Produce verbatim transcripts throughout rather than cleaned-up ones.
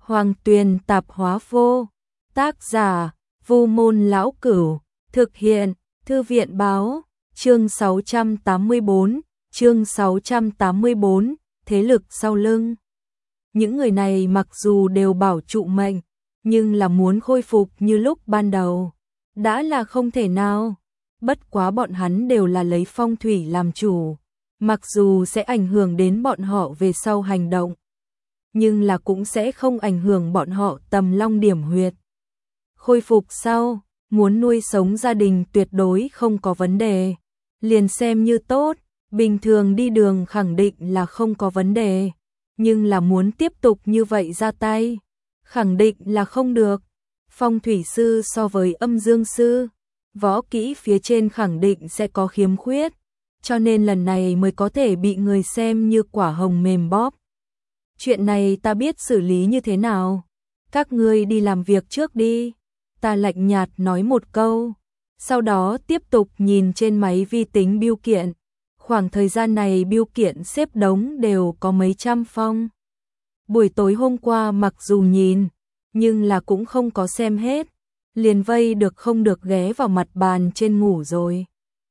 Hoàng Tuyền Tạp Hóa Vô. Tác giả: Vu Môn Lão Cửu. Thực hiện: Thư viện Báo. Chương sáu trăm tám mươi bốn. Chương sáu trăm tám mươi bốn. Thế lực sau lưng. Những người này mặc dù đều bảo trụ mệnh, nhưng là muốn khôi phục như lúc ban đầu đã là không thể nào. Bất quá bọn hắn đều là lấy phong thủy làm chủ, mặc dù sẽ ảnh hưởng đến bọn họ về sau hành động, nhưng là cũng sẽ không ảnh hưởng bọn họ tầm long điểm huyệt. Khôi phục sau, muốn nuôi sống gia đình tuyệt đối không có vấn đề, liền xem như tốt, bình thường đi đường khẳng định là không có vấn đề, nhưng là muốn tiếp tục như vậy ra tay, khẳng định là không được. Phong thủy sư so với âm dương sư, võ kỹ phía trên khẳng định sẽ có khiếm khuyết, cho nên lần này mới có thể bị người xem như quả hồng mềm bóp. Chuyện này ta biết xử lý như thế nào, các ngươi đi làm việc trước đi, ta lạnh nhạt nói một câu, sau đó tiếp tục nhìn trên máy vi tính bưu kiện. Khoảng thời gian này bưu kiện xếp đống đều có mấy trăm phong. Buổi tối hôm qua mặc dù nhìn, nhưng là cũng không có xem hết, liền vây được không được ghé vào mặt bàn trên ngủ rồi.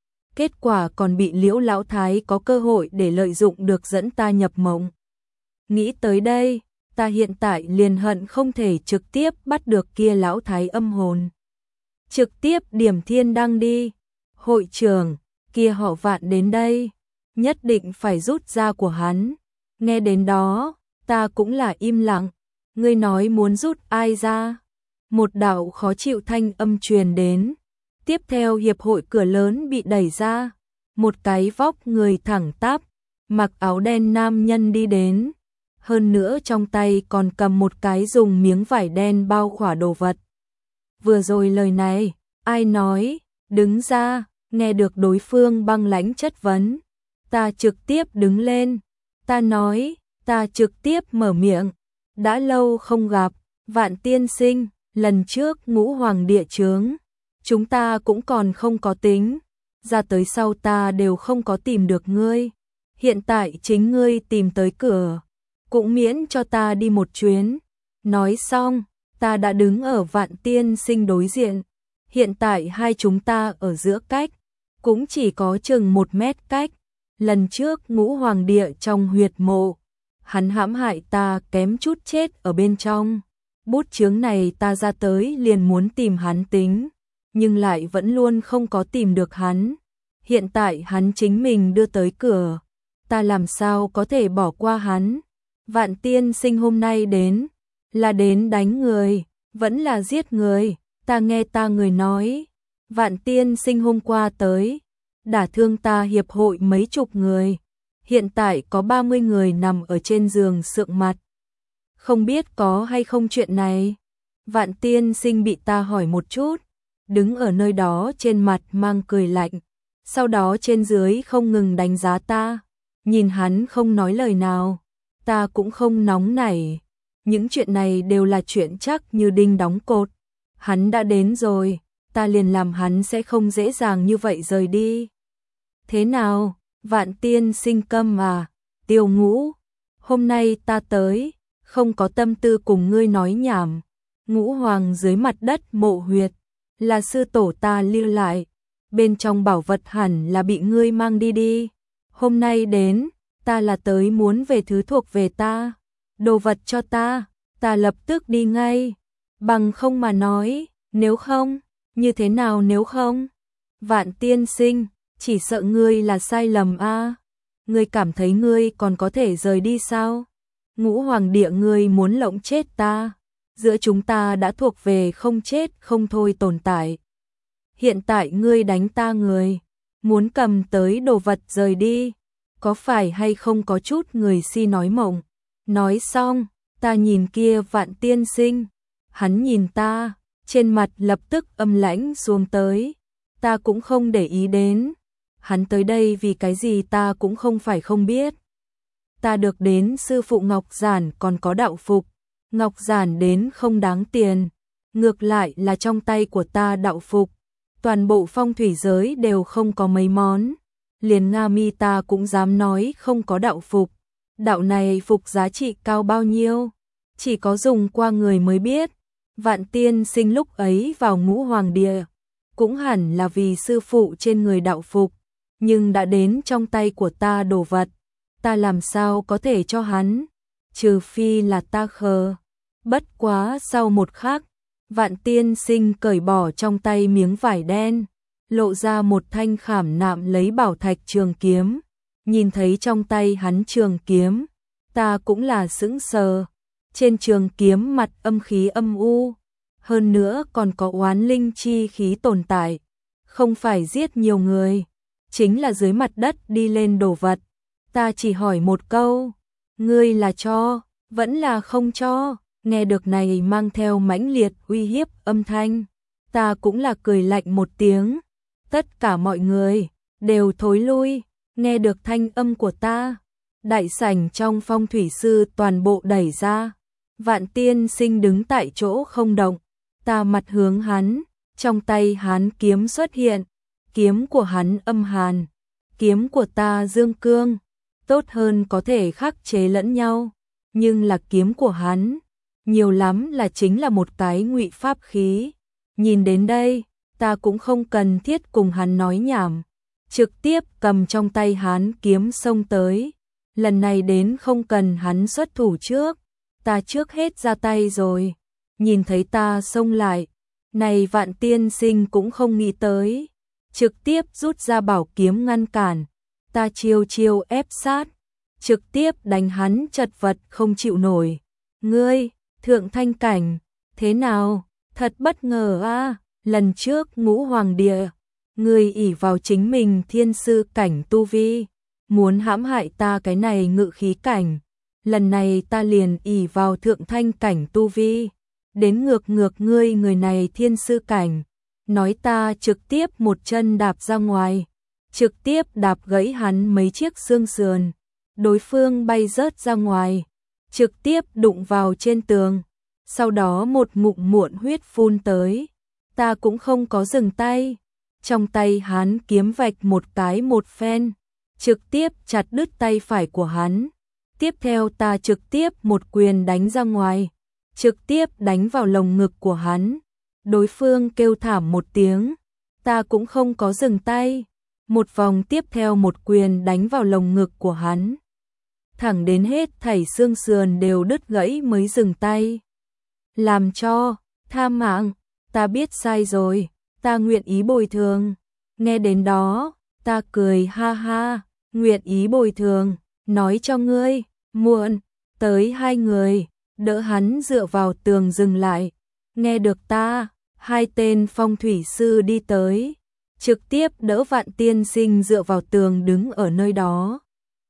Kết quả còn bị Liễu Lão Thái có cơ hội để lợi dụng được dẫn ta nhập mộng. Nghĩ tới đây, ta hiện tại liền hận không thể trực tiếp bắt được kia Lão Thái âm hồn. Trực tiếp điểm thiên đăng đi. Hội trưởng, kia họ Vạn đến đây, nhất định phải rút ra của hắn. Nghe đến đó, ta cũng là im lặng. Ngươi nói muốn rút ai ra? Một đạo khó chịu thanh âm truyền đến. Tiếp theo hiệp hội cửa lớn bị đẩy ra, một cái vóc người thẳng tắp, mặc áo đen nam nhân đi đến, hơn nữa trong tay còn cầm một cái dùng miếng vải đen bao khỏa đồ vật. Vừa rồi lời này, ai nói? Đứng ra. Nghe được đối phương băng lãnh chất vấn, ta trực tiếp đứng lên, ta nói, ta trực tiếp mở miệng, đã lâu không gặp, Vạn tiên sinh, lần trước Ngũ Hoàng địa chướng, chúng ta cũng còn không có tính, ra tới sau ta đều không có tìm được ngươi, hiện tại chính ngươi tìm tới cửa, cũng miễn cho ta đi một chuyến. Nói xong, ta đã đứng ở Vạn tiên sinh đối diện, hiện tại hai chúng ta ở giữa cách cũng chỉ có chừng một mét cách. Lần trước Ngũ Hoàng địa trong huyệt mộ, hắn hãm hại ta kém chút chết ở bên trong. Bút chướng này ta ra tới liền muốn tìm hắn tính, nhưng lại vẫn luôn không có tìm được hắn. Hiện tại hắn chính mình đưa tới cửa, ta làm sao có thể bỏ qua hắn. Vạn tiên sinh hôm nay đến, là đến đánh người, vẫn là giết người, ta nghe ta người nói. Vạn tiên sinh hôm qua tới, đả thương ta hiệp hội mấy chục người, hiện tại có ba mươi người nằm ở trên giường sượng mặt. Không biết có hay không chuyện này? Vạn tiên sinh bị ta hỏi một chút, đứng ở nơi đó trên mặt mang cười lạnh, sau đó trên dưới không ngừng đánh giá ta, nhìn hắn không nói lời nào, ta cũng không nóng nảy, những chuyện này đều là chuyện chắc như đinh đóng cột, hắn đã đến rồi. Ta liền làm hắn sẽ không dễ dàng như vậy rời đi. Thế nào, Vạn tiên sinh câm à? Tiêu Ngũ, hôm nay ta tới, không có tâm tư cùng ngươi nói nhảm. Ngũ Hoàng dưới mặt đất mộ huyệt, là sư tổ ta lưu lại, bên trong bảo vật hẳn là bị ngươi mang đi đi. Hôm nay đến, ta là tới muốn về thứ thuộc về ta, đồ vật cho ta, ta lập tức đi ngay. Bằng không mà nói, nếu không, như thế nào nếu không? Vạn tiên sinh, chỉ sợ ngươi là sai lầm a. À? Ngươi cảm thấy ngươi còn có thể rời đi sao? Ngũ Hoàng địa ngươi muốn lộng chết ta, giữa chúng ta đã thuộc về không chết không thôi tồn tại. Hiện tại ngươi đánh ta người, muốn cầm tới đồ vật rời đi, có phải hay không có chút người si nói mộng? Nói xong, ta nhìn kia Vạn tiên sinh, hắn nhìn ta, trên mặt lập tức âm lãnh xuống tới, ta cũng không để ý đến, hắn tới đây vì cái gì ta cũng không phải không biết. Ta được đến sư phụ Ngọc Giản còn có đạo phục, Ngọc Giản đến không đáng tiền, ngược lại là trong tay của ta đạo phục, toàn bộ phong thủy giới đều không có mấy món, liền Nga Mi ta cũng dám nói không có đạo phục, đạo này phục giá trị cao bao nhiêu, chỉ có dùng qua người mới biết. Vạn tiên sinh lúc ấy vào ngũ hoàng địa, cũng hẳn là vì sư phụ trên người đạo phục, nhưng đã đến trong tay của ta đồ vật, ta làm sao có thể cho hắn, trừ phi là ta khờ. Bất quá sau một khắc, Vạn tiên sinh cởi bỏ trong tay miếng vải đen, lộ ra một thanh khảm nạm lấy bảo thạch trường kiếm. Nhìn thấy trong tay hắn trường kiếm, ta cũng là sững sờ. Trên trường kiếm mặt âm khí âm u, hơn nữa còn có oán linh chi khí tồn tại, không phải giết nhiều người, chính là dưới mặt đất đi lên đồ vật. Ta chỉ hỏi một câu, ngươi là cho, vẫn là không cho? Nghe được này mang theo mãnh liệt uy hiếp âm thanh, ta cũng là cười lạnh một tiếng. Tất cả mọi người đều thối lui. Nghe được thanh âm của ta, đại sảnh trong phong thủy sư toàn bộ đẩy ra. Vạn tiên sinh đứng tại chỗ không động, ta mặt hướng hắn, trong tay hắn kiếm xuất hiện, kiếm của hắn âm hàn, kiếm của ta dương cương, tốt hơn có thể khắc chế lẫn nhau, nhưng là kiếm của hắn, nhiều lắm là chính là một cái ngụy pháp khí. Nhìn đến đây, ta cũng không cần thiết cùng hắn nói nhảm, trực tiếp cầm trong tay hắn kiếm xông tới. Lần này đến không cần hắn xuất thủ trước, ta trước hết ra tay rồi. Nhìn thấy ta xông lại, này Vạn tiên sinh cũng không nghĩ tới, trực tiếp rút ra bảo kiếm ngăn cản. Ta chiêu chiêu ép sát, trực tiếp đánh hắn chật vật không chịu nổi. Ngươi, thượng thanh cảnh, thế nào? Thật bất ngờ a, à, lần trước ngũ hoàng địa, ngươi ỷ vào chính mình thiên sư cảnh tu vi, muốn hãm hại ta cái này ngự khí cảnh. Lần này ta liền ỷ vào thượng thanh cảnh tu vi, đến ngược ngược ngươi người này thiên sư cảnh, nói ta trực tiếp một chân đạp ra ngoài, trực tiếp đạp gãy hắn mấy chiếc xương sườn, đối phương bay rớt ra ngoài, trực tiếp đụng vào trên tường, sau đó một ngụm muộn huyết phun tới. Ta cũng không có dừng tay, trong tay hắn kiếm vạch một cái một phen, trực tiếp chặt đứt tay phải của hắn. Tiếp theo ta trực tiếp một quyền đánh ra ngoài, trực tiếp đánh vào lồng ngực của hắn. Đối phương kêu thảm một tiếng, ta cũng không có dừng tay, một vòng tiếp theo một quyền đánh vào lồng ngực của hắn, thẳng đến hết thảy xương sườn đều đứt gãy mới dừng tay. Làm cho, tha mạng, ta biết sai rồi, ta nguyện ý bồi thường. Nghe đến đó, ta cười ha ha, nguyện ý bồi thường, nói cho ngươi, muộn. Tới hai người, đỡ hắn dựa vào tường dừng lại. Nghe được ta, hai tên phong thủy sư đi tới, trực tiếp đỡ Vạn tiên sinh dựa vào tường đứng ở nơi đó.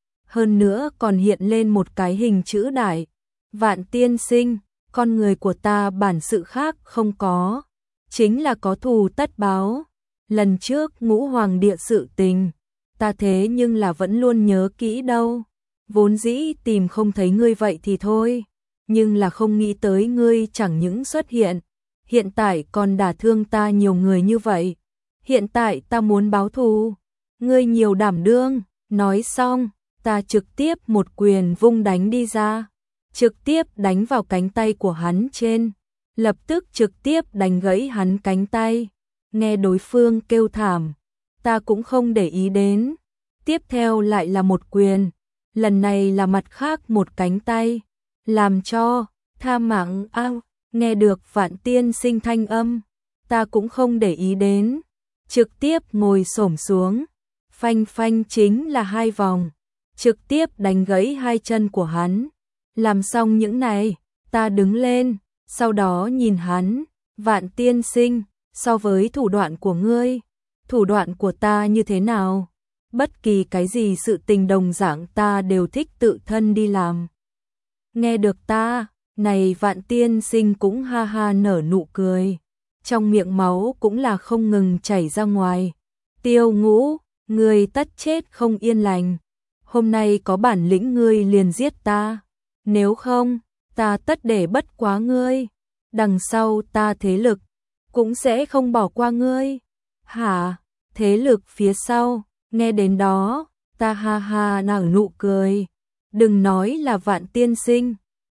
Hơn nữa còn hiện lên một cái hình chữ đại. Vạn tiên sinh, con người của ta bản sự khác không có, chính là có thù tất báo. Lần trước ngũ hoàng địa sự tình, ta thế nhưng là vẫn luôn nhớ kỹ đâu. Vốn dĩ tìm không thấy ngươi vậy thì thôi, nhưng là không nghĩ tới ngươi chẳng những xuất hiện, hiện tại còn đả thương ta nhiều người như vậy. Hiện tại ta muốn báo thù, ngươi nhiều đảm đương. Nói xong, ta trực tiếp một quyền vung đánh đi ra, trực tiếp đánh vào cánh tay của hắn trên, lập tức trực tiếp đánh gãy hắn cánh tay. Nghe đối phương kêu thảm, ta cũng không để ý đến. Tiếp theo lại là một quyền, lần này là mặt khác một cánh tay, làm cho, tha mạng ao. Nghe được Vạn tiên sinh thanh âm, ta cũng không để ý đến, trực tiếp ngồi xổm xuống, phanh phanh chính là hai vòng, trực tiếp đánh gãy hai chân của hắn. Làm xong những này, ta đứng lên, sau đó nhìn hắn, Vạn tiên sinh, so với thủ đoạn của ngươi, thủ đoạn của ta như thế nào? Bất kỳ cái gì sự tình đồng dạng ta đều thích tự thân đi làm. Nghe được ta, này Vạn tiên sinh cũng ha ha nở nụ cười, trong miệng máu cũng là không ngừng chảy ra ngoài. Tiêu Ngũ, ngươi tất chết không yên lành, hôm nay có bản lĩnh ngươi liền giết ta, nếu không, ta tất để bất quá ngươi, đằng sau ta thế lực cũng sẽ không bỏ qua ngươi. Hả? Thế lực phía sau? Nghe đến đó, ta ha ha nở nụ cười. Đừng nói là Vạn tiên sinh,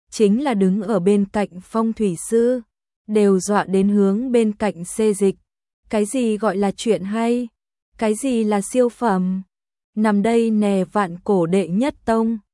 chính là đứng ở bên cạnh phong thủy sư, đều dọa đến hướng bên cạnh xê dịch. Cái gì gọi là chuyện hay? Cái gì là siêu phẩm? Nằm đây nè vạn cổ đệ nhất tông.